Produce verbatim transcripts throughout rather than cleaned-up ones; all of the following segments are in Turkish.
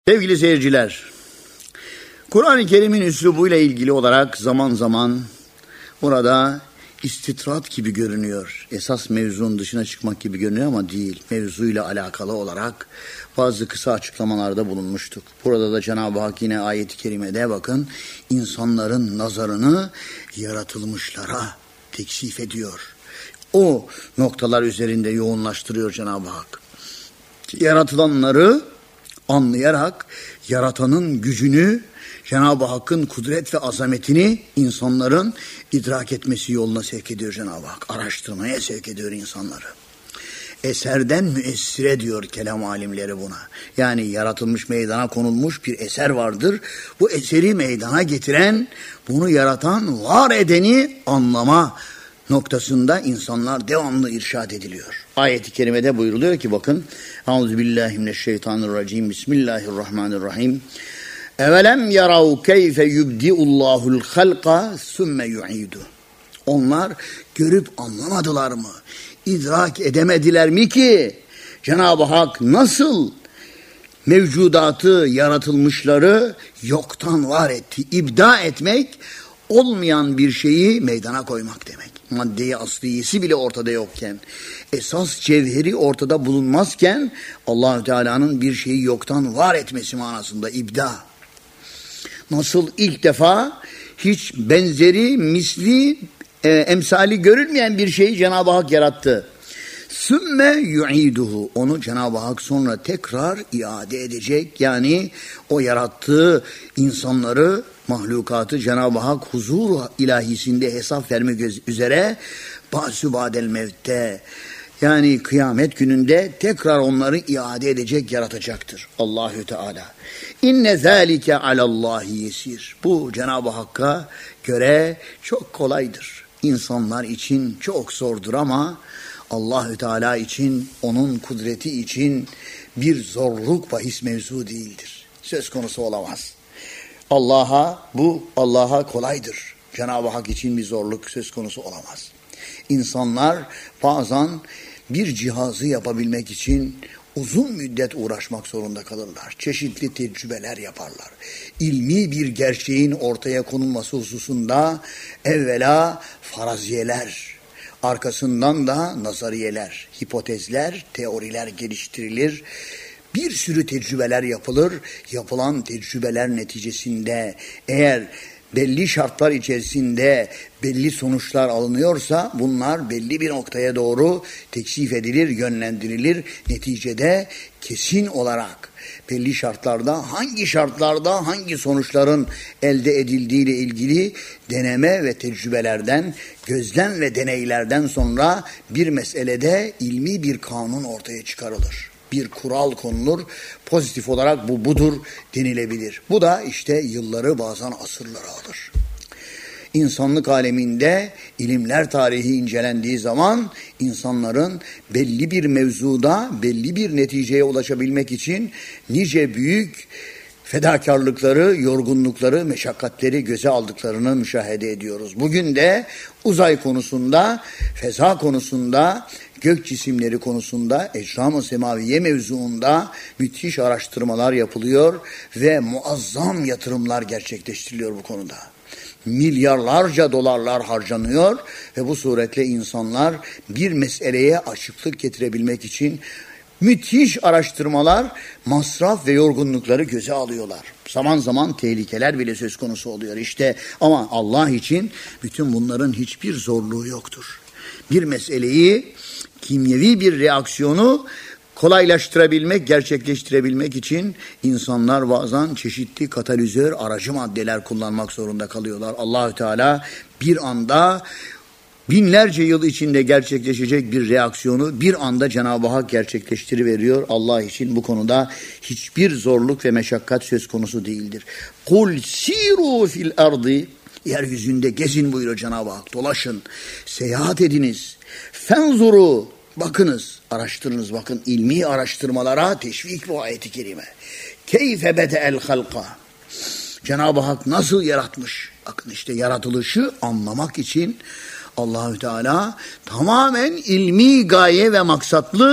Sevgili seyirciler, Kur'an-ı Kerim'in üslubuyla ilgili olarak zaman zaman burada istitrat gibi görünüyor. Esas mevzunun dışına çıkmak gibi görünüyor ama değil. Mevzuyla alakalı olarak bazı kısa açıklamalarda bulunmuştuk. Burada da Cenab-ı Hak yine ayet-i kerimede bakın insanların nazarını yaratılmışlara teksif ediyor. O noktalar üzerinde yoğunlaştırıyor Cenab-ı Hak. Yaratılanları anlayarak yaratanın gücünü, Cenab-ı Hakk'ın kudret ve azametini insanların idrak etmesi yoluna sevk ediyor Cenab-ı Hak. Araştırmaya sevk ediyor insanları. Eserden müessire diyor kelam alimleri buna. Yani yaratılmış, meydana konulmuş bir eser vardır. Bu eseri meydana getiren, bunu yaratan, var edeni anlama noktasında insanlar devamlı irşad ediliyor. Ayet-i kerimede buyuruluyor ki bakın. Euzubillahimineşşeytanirracim. Bismillahirrahmanirrahim. Evelem yarav keyfe yubdiullahul halqa sümme yu'idu. Onlar görüp anlamadılar mı? İdrak edemediler mi ki Cenab-ı Hak nasıl mevcudatı, yaratılmışları yoktan var etti? İbda etmek, olmayan bir şeyi meydana koymak demek. Maddeyi asliyesi bile ortada yokken, esas cevheri ortada bulunmazken Allah-u Teala'nın bir şeyi yoktan var etmesi manasında ibda. Nasıl ilk defa hiç benzeri, misli, e, emsali görülmeyen bir şeyi Cenab-ı Hak yarattı. Sümme yu'iduhu. Onu Cenab-ı Hak sonra tekrar iade edecek. Yani o yarattığı insanları, mahlukatı Cenab-ı Hak huzur ilahisinde hesap vermek üzere ba'sü ba'del mevte, yani kıyamet gününde tekrar onları iade edecek, yaratacaktır Allahü Teala. İnne zâlike alallahi yesir. Bu Cenab-ı Hakk'a göre çok kolaydır. İnsanlar için çok zordur ama Allahü Teala için, onun kudreti için bir zorluk bahis mevzu değildir. Söz konusu olamaz. Allah'a bu Allah'a kolaydır. Cenab-ı Hak için bir zorluk söz konusu olamaz. İnsanlar bazen bir cihazı yapabilmek için uzun müddet uğraşmak zorunda kalırlar. Çeşitli tecrübeler yaparlar. İlmi bir gerçeğin ortaya konulması hususunda evvela faraziyeler, arkasından da nazariyeler, hipotezler, teoriler geliştirilir. Bir sürü tecrübeler yapılır. Yapılan tecrübeler neticesinde eğer belli şartlar içerisinde belli sonuçlar alınıyorsa bunlar belli bir noktaya doğru tekşif edilir, yönlendirilir. Neticede kesin olarak belli şartlarda, hangi şartlarda hangi sonuçların elde edildiğiyle ilgili deneme ve tecrübelerden, gözlem ve deneylerden sonra bir meselede ilmi bir kanun ortaya çıkarılır. Bir kural konulur, pozitif olarak bu budur denilebilir. Bu da işte yılları bazen asırları alır. İnsanlık aleminde ilimler tarihi incelendiği zaman insanların belli bir mevzuda belli bir neticeye ulaşabilmek için nice büyük fedakarlıkları, yorgunlukları, meşakkatleri göze aldıklarını müşahede ediyoruz. Bugün de uzay konusunda, feza konusunda, gök cisimleri konusunda, ecram-ı semaviye mevzuunda müthiş araştırmalar yapılıyor ve muazzam yatırımlar gerçekleştiriliyor bu konuda. Milyarlarca dolarlar harcanıyor ve bu suretle insanlar bir meseleye açıklık getirebilmek için müthiş araştırmalar, masraf ve yorgunlukları göze alıyorlar. Zaman zaman tehlikeler bile söz konusu oluyor işte. Ama Allah için bütün bunların hiçbir zorluğu yoktur. Bir meseleyi, kimyevi bir reaksiyonu kolaylaştırabilmek, gerçekleştirebilmek için insanlar bazen çeşitli katalizör, aracı maddeler kullanmak zorunda kalıyorlar. Allahü Teala bir anda binlerce yıl içinde gerçekleşecek bir reaksiyonu bir anda Cenab-ı Hak gerçekleştiriveriyor. Allah için bu konuda hiçbir zorluk ve meşakkat söz konusu değildir. Kul siru fil ardı, yeryüzünde gezin buyuruyor Cenab-ı Hak. Dolaşın, seyahat ediniz. Fenzuru, bakınız, araştırınız, bakın ilmi araştırmalara teşvik bu ayet-i kerime. Keyfe bede'el halka. Cenab-ı Hak nasıl yaratmış? Bakın işte yaratılışı anlamak için Allahü Teala tamamen ilmi gaye ve maksatlı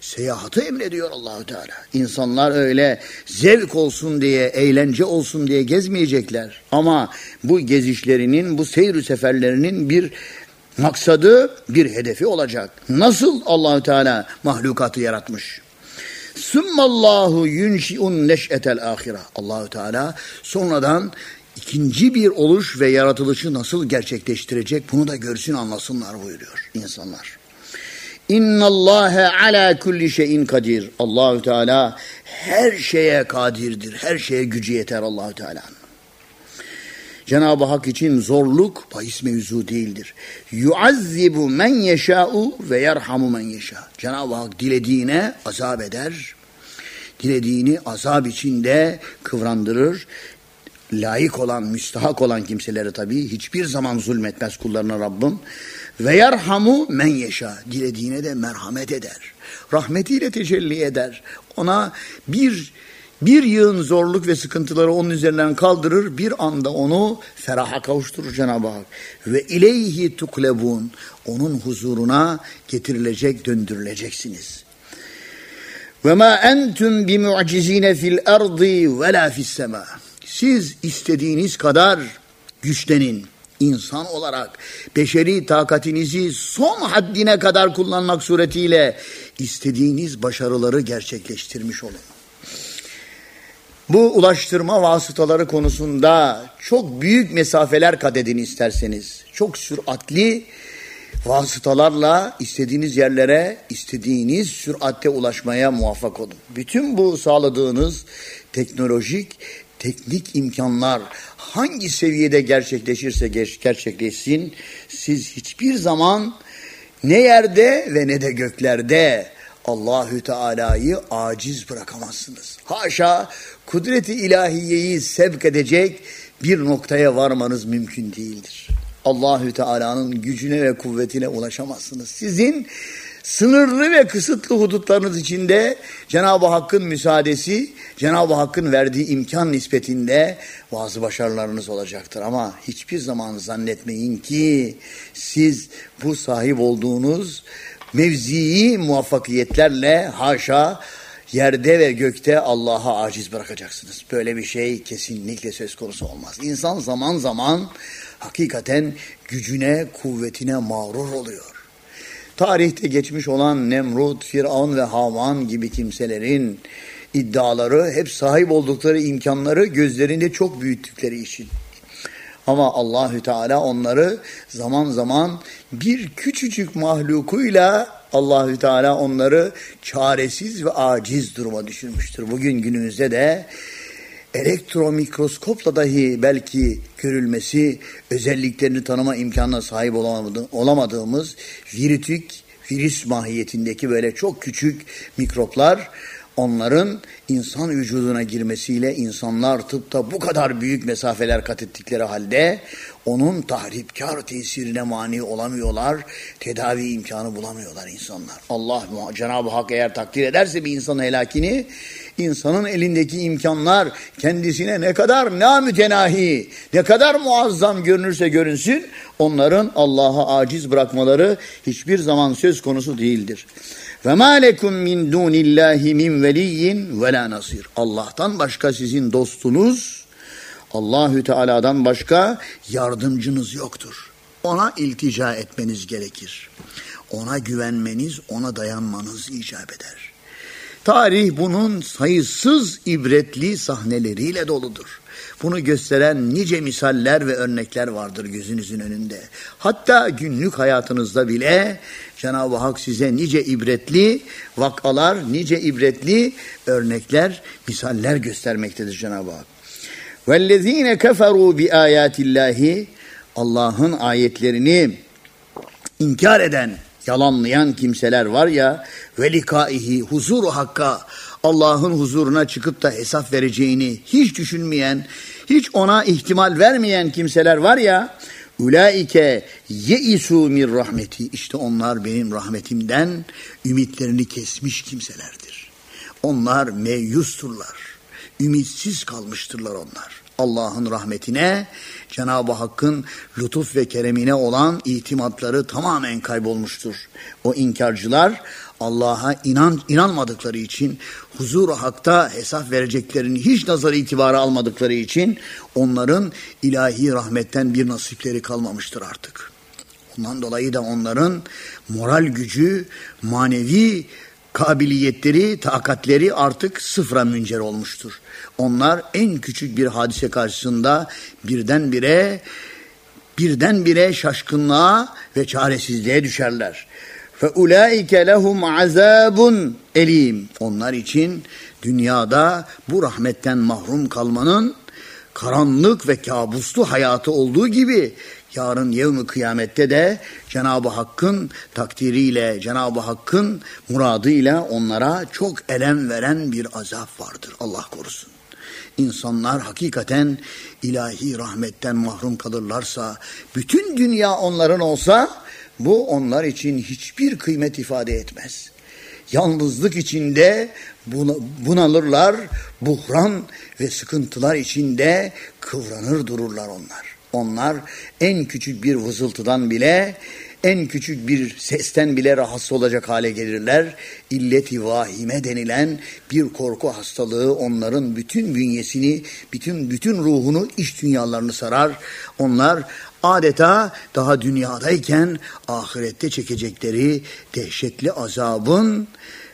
Seyahatı emrediyor Allahu Teala. İnsanlar öyle zevk olsun diye, eğlence olsun diye gezmeyecekler. Ama bu gezişlerinin, bu seyir seferlerinin bir maksadı, bir hedefi olacak. Nasıl Allahu Teala mahlukatı yaratmış? Summallahu yunşi'un neş'etel ahire. Allahu Teala sonradan ikinci bir oluş ve yaratılışı nasıl gerçekleştirecek bunu da görsün, anlasınlar buyuruyor insanlar. İnnallâhe alâ kulli şeyin kadir. Allahu Teala her şeye kadirdir. Her şeye gücü yeter Allahu Teala'nın. Cenab-ı Hak için zorluk bahis mevzu değildir. Yuazzibu men yeşâ'u ve yerhamu men yeşâ. Cenab-ı Hak dilediğine azap eder. Dilediğini azap içinde kıvrandırır. Layık olan, müstahak olan kimseleri tabii hiçbir zaman zulmetmez kullarına Rabbim. Ve yerhamu men yeşâ. Dilediğine de merhamet eder. Rahmetiyle tecelli eder. Ona bir bir yığın zorluk ve sıkıntıları onun üzerinden kaldırır. Bir anda onu feraha kavuşturur Cenab-ı Hak. Ve ileyhi tuklebun. Onun huzuruna getirilecek, döndürüleceksiniz. Ve ma entum bi mu'cizine fil ardı ve la fis sema. Siz istediğiniz kadar güçlenin. İnsan olarak beşeri takatinizi son haddine kadar kullanmak suretiyle istediğiniz başarıları gerçekleştirmiş olun. Bu ulaştırma vasıtaları konusunda çok büyük mesafeler kat edin isterseniz. Çok süratli vasıtalarla istediğiniz yerlere, istediğiniz süratte ulaşmaya muvaffak olun. Bütün bu sağladığınız teknolojik, teknik imkanlar hangi seviyede gerçekleşirse gerçekleşsin, siz hiçbir zaman ne yerde ve ne de göklerde Allahü Teala'yı aciz bırakamazsınız. Haşa, kudreti ilahiyeyi sevk edecek bir noktaya varmanız mümkün değildir. Allahü Teala'nın gücüne ve kuvvetine ulaşamazsınız. Sizin sınırlı ve kısıtlı hudutlarınız içinde Cenab-ı Hakk'ın müsaadesi, Cenab-ı Hakk'ın verdiği imkan nispetinde bazı başarılarınız olacaktır. Ama hiçbir zaman zannetmeyin ki siz bu sahip olduğunuz mevzii muvaffakiyetlerle haşa yerde ve gökte Allah'a aciz bırakacaksınız. Böyle bir şey kesinlikle söz konusu olmaz. İnsan zaman zaman hakikaten gücüne, kuvvetine mağrur oluyor. Tarihte geçmiş olan Nemrut, Firavun ve Haman gibi kimselerin iddiaları hep sahip oldukları imkanları gözlerinde çok büyüttükleri için. Ama Allahü Teala onları zaman zaman bir küçücük mahlukuyla Allahü Teala onları çaresiz ve aciz duruma düşürmüştür. Bugün günümüzde de elektromikroskopla dahi belki görülmesi, özelliklerini tanıma imkanına sahip olamadığımız virütik, virüs mahiyetindeki böyle çok küçük mikroplar, onların insan vücuduna girmesiyle insanlar tıpta bu kadar büyük mesafeler kat ettikleri halde onun tahripkar tesirine mani olamıyorlar, tedavi imkanı bulamıyorlar insanlar. Allah, Cenab-ı Hak eğer takdir ederse bir insanın helakini, insanın elindeki imkanlar kendisine ne kadar namütenahi, ne kadar muazzam görünürse görünsün, onların Allah'a aciz bırakmaları hiçbir zaman söz konusu değildir. Ve ma lekum min dunillahi min veliyyin ve la nasir. Allah'tan başka sizin dostunuz, Allahü Teala'dan başka yardımcınız yoktur. Ona iltica etmeniz gerekir. Ona güvenmeniz, ona dayanmanız icap eder. Tarih bunun sayısız ibretli sahneleriyle doludur. Bunu gösteren nice misaller ve örnekler vardır gözünüzün önünde. Hatta günlük hayatınızda bile Cenab-ı Hak size nice ibretli vakalar, nice ibretli örnekler, misaller göstermektedir Cenab-ı Hak. وَالَّذ۪ينَ كَفَرُوا بِآيَاتِ اللّٰهِ Allah'ın ayetlerini inkar eden, yalanlayan kimseler var ya, ve likaihi, huzuru hakka, Allah'ın huzuruna çıkıp da hesap vereceğini hiç düşünmeyen, hiç ona ihtimal vermeyen kimseler var ya, ulaike yeisu min rahmeti, işte onlar benim rahmetimden ümitlerini kesmiş kimselerdir. Onlar meyusturlar, ümitsiz kalmıştırlar onlar. Allah'ın rahmetine, Cenab-ı Hakk'ın lütuf ve keremine olan itimatları tamamen kaybolmuştur. O inkarcılar Allah'a inan, inanmadıkları için, huzur-u hakta hesap vereceklerini hiç nazar itibara almadıkları için onların ilahi rahmetten bir nasipleri kalmamıştır artık. Ondan dolayı da onların moral gücü, manevi kabiliyetleri, takatleri artık sıfıra müncer olmuştur. Onlar en küçük bir hadise karşısında birdenbire birdenbire şaşkınlığa ve çaresizliğe düşerler. فَاُولَٰئِكَ لَهُمْ عَذَابٌ elim. Onlar için dünyada bu rahmetten mahrum kalmanın karanlık ve kabuslu hayatı olduğu gibi yarın yevm-i kıyamette de Cenab-ı Hakk'ın takdiriyle, Cenab-ı Hakk'ın muradıyla onlara çok elem veren bir azap vardır. Allah korusun. İnsanlar hakikaten ilahi rahmetten mahrum kalırlarsa, bütün dünya onların olsa, bu onlar için hiçbir kıymet ifade etmez. Yalnızlık içinde bunalırlar, buhran ve sıkıntılar içinde kıvranır dururlar onlar. Onlar en küçük bir vızıltıdan bile, en küçük bir sesten bile rahatsız olacak hale gelirler. İllet-i vahime denilen bir korku hastalığı onların bütün bünyesini, bütün bütün ruhunu, iç dünyalarını sarar. Onlar adeta daha dünyadayken ahirette çekecekleri dehşetli azabın,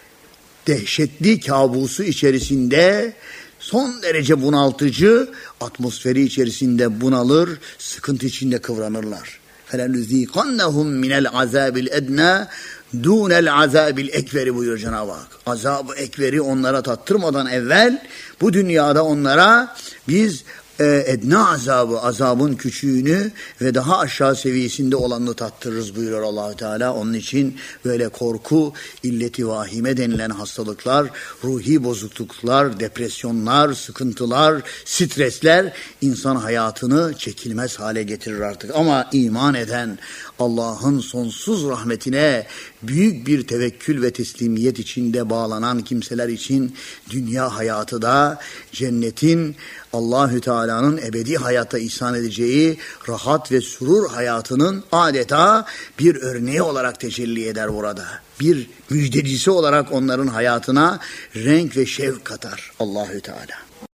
dehşetli kabusu içerisinde son derece bunaltıcı atmosferi içerisinde bunalır, sıkıntı içinde kıvranırlar. فَلَنُذ۪يقَنَّهُمْ مِنَ الْعَذَابِ الْاَدْنَى دُونَ الْعَذَابِ الْاَكْبَرِ buyuruyor Cenab-ı Hak. Azab-ı ekberi onlara tattırmadan evvel bu dünyada onlara biz e, edna azabı, azabın küçüğünü ve daha aşağı seviyesinde olanını tattırırız buyuruyor Allah-u Teala. Onun için böyle korku, illet-i vahime denilen hastalıklar, ruhi bozukluklar, depresyonlar, sıkıntılar, stresler insan hayatını çekilmez hale getirir artık. Ama iman eden, Allah'ın sonsuz rahmetine büyük bir tevekkül ve teslimiyet içinde bağlanan kimseler için dünya hayatı da cennetin, Allahü Teala'nın ebedi hayata ihsan edeceği rahat ve surur hayatının adeta bir örneği olarak tecelli eder burada. Bir müjdecisi olarak onların hayatına renk ve şevk katar Allahü Teala.